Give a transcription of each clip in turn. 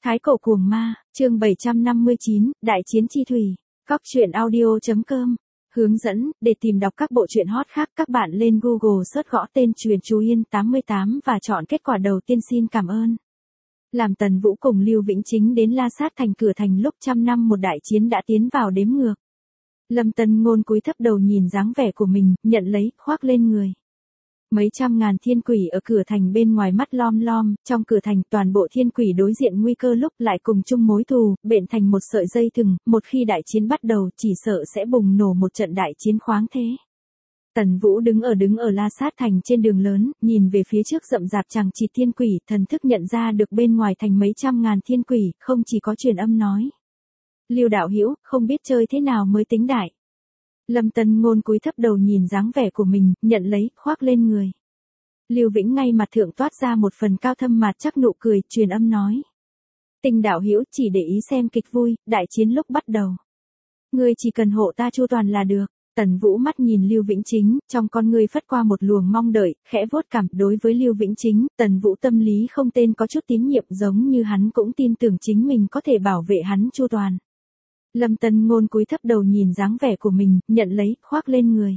Thái cổ cuồng ma, chương 759, Đại chiến chi thủy. Góc truyện audio.com. Hướng dẫn, để tìm đọc các bộ truyện hot khác các bạn lên Google search gõ tên Truyện Chú Yên 88 và chọn kết quả đầu tiên. Xin cảm ơn. Làm Tần Vũ cùng Lưu Vĩnh Chính đến La Sát thành cửa thành lúc 100 năm một đại chiến đã tiến vào đếm ngược. Lâm Tân Ngôn cúi thấp đầu nhìn dáng vẻ của mình, nhận lấy, khoác lên người. Mấy trăm ngàn thiên quỷ ở cửa thành bên ngoài mắt lom lom, trong cửa thành toàn bộ thiên quỷ đối diện nguy cơ lúc lại cùng chung mối thù, bện thành một sợi dây thừng, một khi đại chiến bắt đầu chỉ sợ sẽ bùng nổ một trận đại chiến khoáng thế. Tần Vũ đứng ở La Sát thành trên đường lớn, nhìn về phía trước rậm rạp chằng chịt thiên quỷ, thần thức nhận ra được bên ngoài thành mấy trăm ngàn thiên quỷ, không chỉ có truyền âm nói. Lưu đạo hữu, không biết chơi thế nào mới tính đại. Lâm Tân Ngôn cúi thấp đầu nhìn dáng vẻ của mình, nhận lấy, khoác lên người. Lưu Vĩnh ngay mặt thượng toát ra một phần cao thâm mạt chắc nụ cười, truyền âm nói. Tình đạo hữu chỉ để ý xem kịch vui, đại chiến lúc bắt đầu. Ngươi chỉ cần hộ ta chu toàn là được. Tần Vũ mắt nhìn Lưu Vĩnh Chính, trong con ngươi phất qua một luồng mong đợi, khẽ vuốt cằm. Đối với Lưu Vĩnh Chính, Tần Vũ tâm lý không tên có chút tín nhiệm, giống như hắn cũng tin tưởng chính mình có thể bảo vệ hắn chu toàn. Lâm Tân Ngôn cúi thấp đầu nhìn dáng vẻ của mình, nhận lấy, khoác lên người.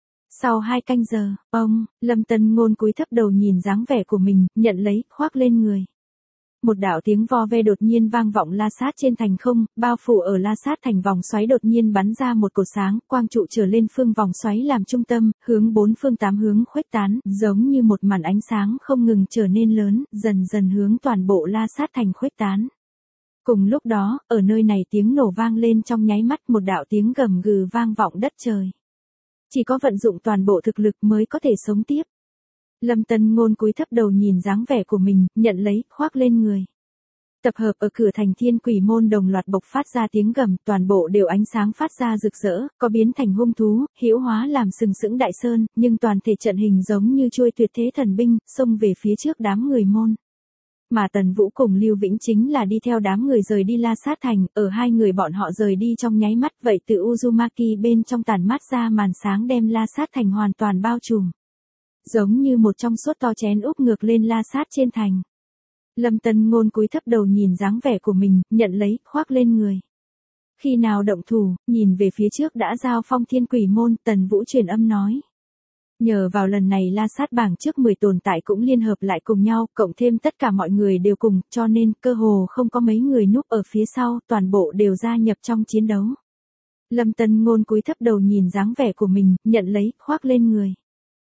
Sau 2 canh giờ, Lâm Tân Ngôn cúi thấp đầu nhìn dáng vẻ của mình, nhận lấy, khoác lên người. Một đạo tiếng vo ve đột nhiên vang vọng La Sát trên thành không, bao phủ ở La Sát thành vòng xoáy đột nhiên bắn ra một cột sáng, quang trụ trở lên phương vòng xoáy làm trung tâm, hướng 4 phương 8 hướng khuếch tán, giống như một màn ánh sáng không ngừng trở nên lớn, dần dần hướng toàn bộ La Sát thành khuếch tán. Cùng lúc đó, ở nơi này tiếng nổ vang lên trong nháy mắt, một đạo tiếng gầm gừ vang vọng đất trời. Chỉ có vận dụng toàn bộ thực lực mới có thể sống tiếp. Lâm Tân Ngôn cúi thấp đầu nhìn dáng vẻ của mình, nhận lấy, khoác lên người. Tập hợp ở cửa thành thiên quỷ môn đồng loạt bộc phát ra tiếng gầm, toàn bộ đều ánh sáng phát ra rực rỡ, có biến thành hung thú, hữu hóa làm sừng sững đại sơn, nhưng toàn thể trận hình giống như chuôi tuyệt thế thần binh, xông về phía trước đám người môn. Mà Tần Vũ cùng Lưu Vĩnh Chính là đi theo đám người rời đi La Sát thành, ở hai người bọn họ rời đi trong nháy mắt, vậy từ Uzumaki bên trong tàn mát ra màn sáng đem La Sát thành hoàn toàn bao trùm. Giống như một trong suốt to chén úp ngược lên La Sát trên thành. Lâm Tân Ngôn cúi thấp đầu nhìn dáng vẻ của mình, nhận lấy, khoác lên người. Khi nào động thủ, nhìn về phía trước đã giao phong thiên quỷ môn, Tần Vũ truyền âm nói. Nhờ vào lần này La Sát bảng trước 10 tồn tại cũng liên hợp lại cùng nhau, cộng thêm tất cả mọi người đều cùng, cho nên cơ hồ không có mấy người núp ở phía sau, toàn bộ đều gia nhập trong chiến đấu. Lâm Tân Ngôn cúi thấp đầu nhìn dáng vẻ của mình, nhận lấy, khoác lên người.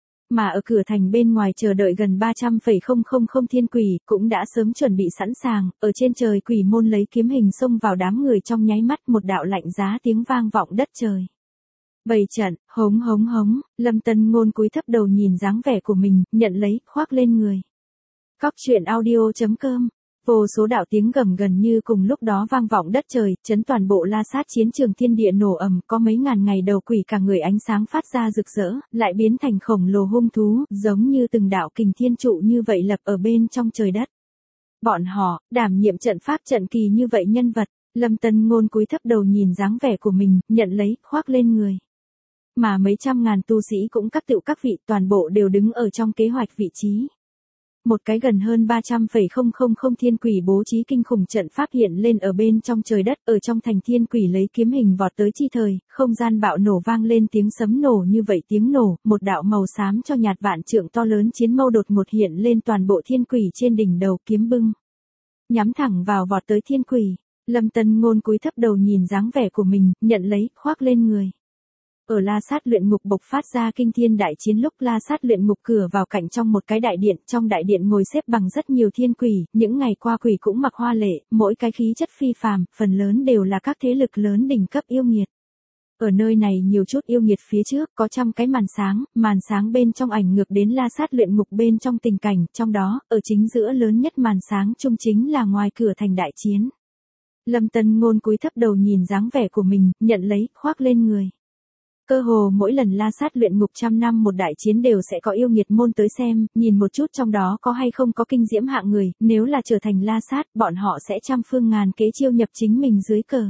Mà ở cửa thành bên ngoài chờ đợi gần 300,000 thiên quỷ, cũng đã sớm chuẩn bị sẵn sàng, ở trên trời quỷ môn lấy kiếm hình xông vào đám người trong nháy mắt, một đạo lạnh giá tiếng vang vọng đất trời. Bày trận, hống hống hống, Lâm Tân Ngôn cúi thấp đầu nhìn dáng vẻ của mình, nhận lấy, khoác lên người. Góc truyện audio.com. Vô số đạo tiếng gầm gần như cùng lúc đó vang vọng đất trời, chấn toàn bộ La Sát chiến trường, thiên địa nổ ầm, có mấy ngàn ngày đầu quỷ cả người ánh sáng phát ra rực rỡ, lại biến thành khổng lồ hung thú, giống như từng đạo kình thiên trụ như vậy lập ở bên trong trời đất. Bọn họ, đảm nhiệm trận pháp trận kỳ như vậy nhân vật, Lâm Tân Ngôn cúi thấp đầu nhìn dáng vẻ của mình, nhận lấy, khoác lên người. Mà mấy trăm ngàn tu sĩ cũng các tựu các vị toàn bộ đều đứng ở trong kế hoạch vị trí. Một cái gần hơn 300,000 thiên quỷ bố trí kinh khủng trận pháp hiện lên ở bên trong trời đất, ở trong thành thiên quỷ lấy kiếm hình vọt tới chi thời, không gian bạo nổ vang lên tiếng sấm nổ như vậy tiếng nổ, một đạo màu xám cho nhạt vạn trượng to lớn chiến mâu đột ngột hiện lên toàn bộ thiên quỷ trên đỉnh đầu, kiếm bưng. Nhắm thẳng vào vọt tới thiên quỷ, Lâm Tân Ngôn cúi thấp đầu nhìn dáng vẻ của mình, nhận lấy, khoác lên người. Ở La Sát luyện ngục bộc phát ra kinh thiên đại chiến lúc La Sát luyện ngục cửa vào cạnh trong một cái đại điện, trong đại điện ngồi xếp bằng rất nhiều thiên quỷ, những ngày qua quỷ cũng mặc hoa lệ, mỗi cái khí chất phi phàm, phần lớn đều là các thế lực lớn đỉnh cấp yêu nghiệt. Ở nơi này nhiều chút yêu nghiệt phía trước có trăm cái màn sáng bên trong ảnh ngược đến La Sát luyện ngục bên trong tình cảnh, trong đó, ở chính giữa lớn nhất màn sáng chung chính là ngoài cửa thành đại chiến. Lâm Tân Ngôn cúi thấp đầu nhìn dáng vẻ của mình, nhận lấy, khoác lên người. Cơ hồ mỗi lần La Sát luyện ngục 100 năm một đại chiến đều sẽ có yêu nghiệt môn tới xem, nhìn một chút trong đó có hay không có kinh diễm hạng người, nếu là trở thành La Sát, bọn họ sẽ trăm phương ngàn kế chiêu nhập chính mình dưới cờ.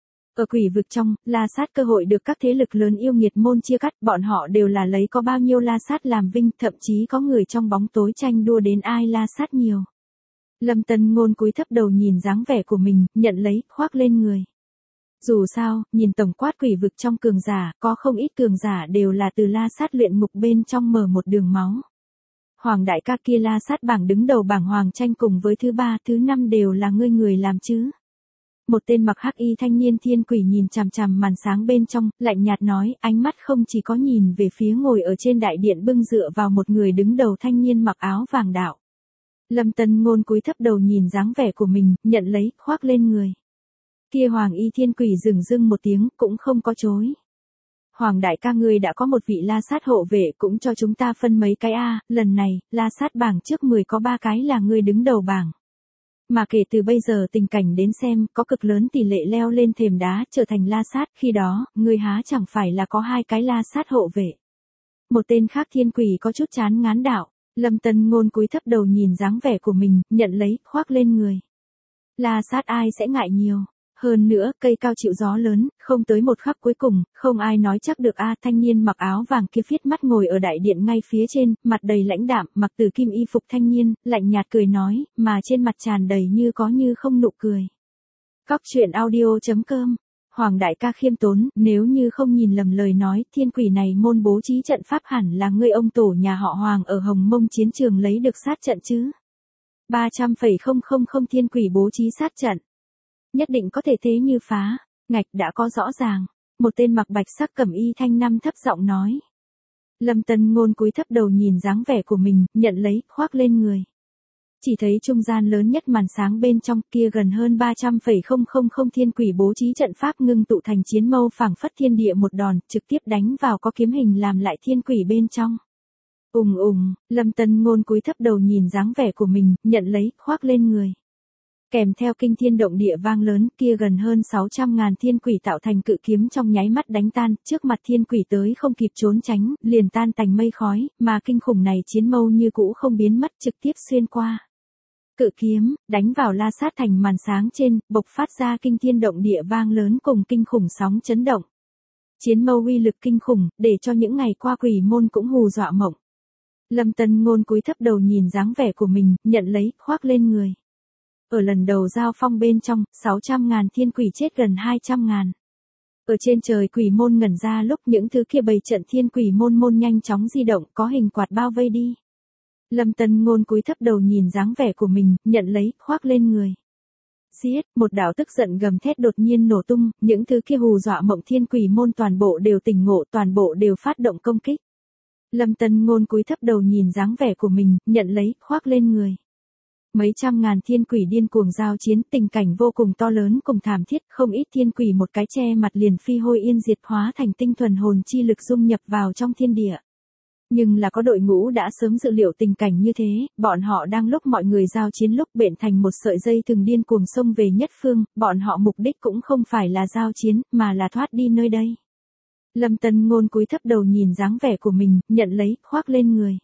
Ở quỷ vực trong, La Sát cơ hội được các thế lực lớn yêu nghiệt môn chia cắt, bọn họ đều là lấy có bao nhiêu La Sát làm vinh, thậm chí có người trong bóng tối tranh đua đến ai La Sát nhiều. Lâm Tân Ngôn cúi thấp đầu nhìn dáng vẻ của mình, nhận lấy, khoác lên người. Dù sao, nhìn tổng quát quỷ vực trong cường giả, có không ít cường giả đều là từ la sát luyện ngục bên trong mở một đường máu. Hoàng đại ca kia la sát bảng đứng đầu bảng hoàng tranh cùng với thứ 3, thứ 5 đều là ngươi người làm chứ. Một tên mặc hắc y thanh niên thiên quỷ nhìn chằm chằm màn sáng bên trong, lạnh nhạt nói, ánh mắt không chỉ có nhìn về phía ngồi ở trên đại điện bưng dựa vào một người đứng đầu thanh niên mặc áo vàng đạo. Lâm Tân Ngôn cúi thấp đầu nhìn dáng vẻ của mình, nhận lấy, khoác lên người. Kia hoàng y thiên quỷ dừng dưng một tiếng, cũng không có chối. Hoàng đại ca ngươi đã có một vị la sát hộ vệ, cũng cho chúng ta phân mấy cái a, lần này, la sát bảng trước 10 có 3 cái là ngươi đứng đầu bảng. Mà kể từ bây giờ tình cảnh đến xem, có cực lớn tỷ lệ leo lên thềm đá trở thành la sát, khi đó, ngươi há chẳng phải là có 2 cái la sát hộ vệ. Một tên khác thiên quỷ có chút chán ngán đạo. Lâm Tân Ngôn cúi thấp đầu nhìn dáng vẻ của mình, nhận lấy, khoác lên người. La sát ai sẽ ngại nhiều. Hơn nữa, cây cao chịu gió lớn, không tới một khắc cuối cùng, không ai nói chắc được a. Thanh niên mặc áo vàng kia viết mắt ngồi ở đại điện ngay phía trên, mặt đầy lãnh đạm, mặc từ kim y phục thanh niên, lạnh nhạt cười nói, mà trên mặt tràn đầy như có như không nụ cười. Cóc truyện audio.com. Hoàng đại ca khiêm tốn, nếu như không nhìn lầm lời nói, thiên quỷ này môn bố trí trận pháp hẳn là ngươi ông tổ nhà họ Hoàng ở Hồng Mông chiến trường lấy được sát trận chứ. 300,000 thiên quỷ bố trí sát trận. Nhất định có thể thế như phá, ngạch đã có rõ ràng. Một tên mặc bạch sắc cẩm y thanh năm thấp giọng nói. Lâm Tân Ngôn cúi thấp đầu nhìn dáng vẻ của mình, nhận lấy, khoác lên người. Chỉ thấy trung gian lớn nhất màn sáng bên trong kia gần hơn 300,000 thiên quỷ bố trí trận pháp ngưng tụ thành chiến mâu phảng phất thiên địa một đòn, trực tiếp đánh vào có kiếm hình làm lại thiên quỷ bên trong. Lâm Tân Ngôn cúi thấp đầu nhìn dáng vẻ của mình, nhận lấy, khoác lên người. Kèm theo kinh thiên động địa vang lớn, kia gần hơn 600.000 thiên quỷ tạo thành cự kiếm trong nháy mắt đánh tan, trước mặt thiên quỷ tới không kịp trốn tránh, liền tan thành mây khói, mà kinh khủng này chiến mâu như cũ không biến mất, trực tiếp xuyên qua. Cự kiếm, đánh vào la sát thành màn sáng trên, bộc phát ra kinh thiên động địa vang lớn cùng kinh khủng sóng chấn động. Chiến mâu uy lực kinh khủng, để cho những ngày qua quỷ môn cũng hù dọa mộng. Lâm Tân Ngôn cúi thấp đầu nhìn dáng vẻ của mình, nhận lấy, khoác lên người. Ở lần đầu giao phong bên trong, 600.000 thiên quỷ chết gần 200.000. Ở trên trời quỷ môn ngẩn ra lúc những thứ kia bày trận thiên quỷ môn nhanh chóng di động có hình quạt bao vây đi. Lâm Tân Ngôn cúi thấp đầu nhìn dáng vẻ của mình, nhận lấy, khoác lên người. Giết, một đạo tức giận gầm thét đột nhiên nổ tung, những thứ kia hù dọa mộng thiên quỷ môn toàn bộ đều tỉnh ngộ, toàn bộ đều phát động công kích. Lâm Tân Ngôn cúi thấp đầu nhìn dáng vẻ của mình, nhận lấy, khoác lên người. Mấy trăm ngàn thiên quỷ điên cuồng giao chiến, tình cảnh vô cùng to lớn cùng thảm thiết, không ít thiên quỷ một cái che mặt liền phi hôi yên diệt hóa thành tinh thuần hồn chi lực dung nhập vào trong thiên địa. Nhưng là có đội ngũ đã sớm dự liệu tình cảnh như thế, bọn họ đang lúc mọi người giao chiến lúc bện thành một sợi dây thừng điên cuồng xông về nhất phương, bọn họ mục đích cũng không phải là giao chiến, mà là thoát đi nơi đây. Lâm Tân Ngôn cúi thấp đầu nhìn dáng vẻ của mình, nhận lấy, khoác lên người.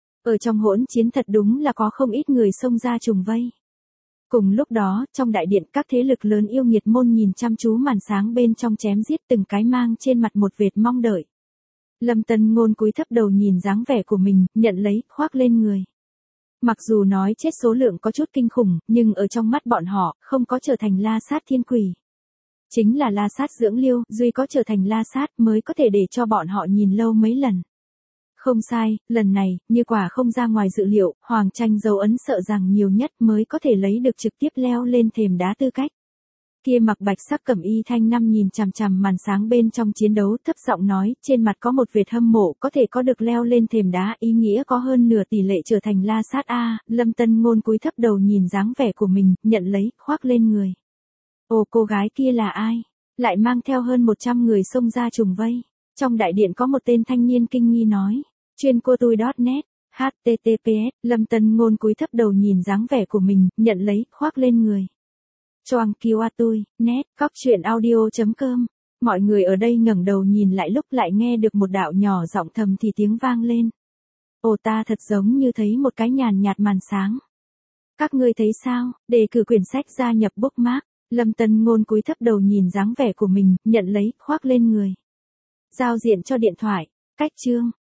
Ở trong hỗn chiến thật đúng là có không ít người xông ra trùng vây. Cùng lúc đó, trong đại điện các thế lực lớn yêu nghiệt môn nhìn chăm chú màn sáng bên trong chém giết từng cái mang trên mặt một vệt mong đợi. Lâm Tân Ngôn cúi thấp đầu nhìn dáng vẻ của mình, nhận lấy, khoác lên người. Mặc dù nói chết số lượng có chút kinh khủng, nhưng ở trong mắt bọn họ, không có trở thành la sát thiên quỷ. Chính là la sát dưỡng liêu, duy có trở thành la sát mới có thể để cho bọn họ nhìn lâu mấy lần. Không sai, lần này, như quả không ra ngoài dự liệu, Hoàng Tranh dấu ấn sợ rằng nhiều nhất mới có thể lấy được trực tiếp leo lên thềm đá tư cách. Kia mặc bạch sắc cẩm y thanh năm nhìn chằm chằm màn sáng bên trong chiến đấu thấp giọng nói, trên mặt có một vệt hâm mộ, có thể có được leo lên thềm đá, ý nghĩa có hơn nửa tỷ lệ trở thành la sát a. Lâm Tân Ngôn cúi thấp đầu nhìn dáng vẻ của mình, nhận lấy, khoác lên người. Ồ, cô gái kia là ai? Lại mang theo hơn 100 người xông ra trùng vây. Trong đại điện có một tên thanh niên kinh nghi nói. Chuyên cô tôi.net, https, Lâm Tân Ngôn cúi thấp đầu nhìn dáng vẻ của mình, nhận lấy, khoác lên người. Choang Kiwa tôi, net, cóc truyện audio.com. Mọi người ở đây ngẩng đầu nhìn lại lúc lại nghe được một đạo nhỏ giọng thầm thì tiếng vang lên. Ồ, ta thật giống như thấy một cái nhàn nhạt màn sáng. Các ngươi thấy sao? Đề cử quyển sách gia nhập bookmark. Lâm Tân Ngôn cúi thấp đầu nhìn dáng vẻ của mình, nhận lấy, khoác lên người. Giao diện cho điện thoại. Cách chương.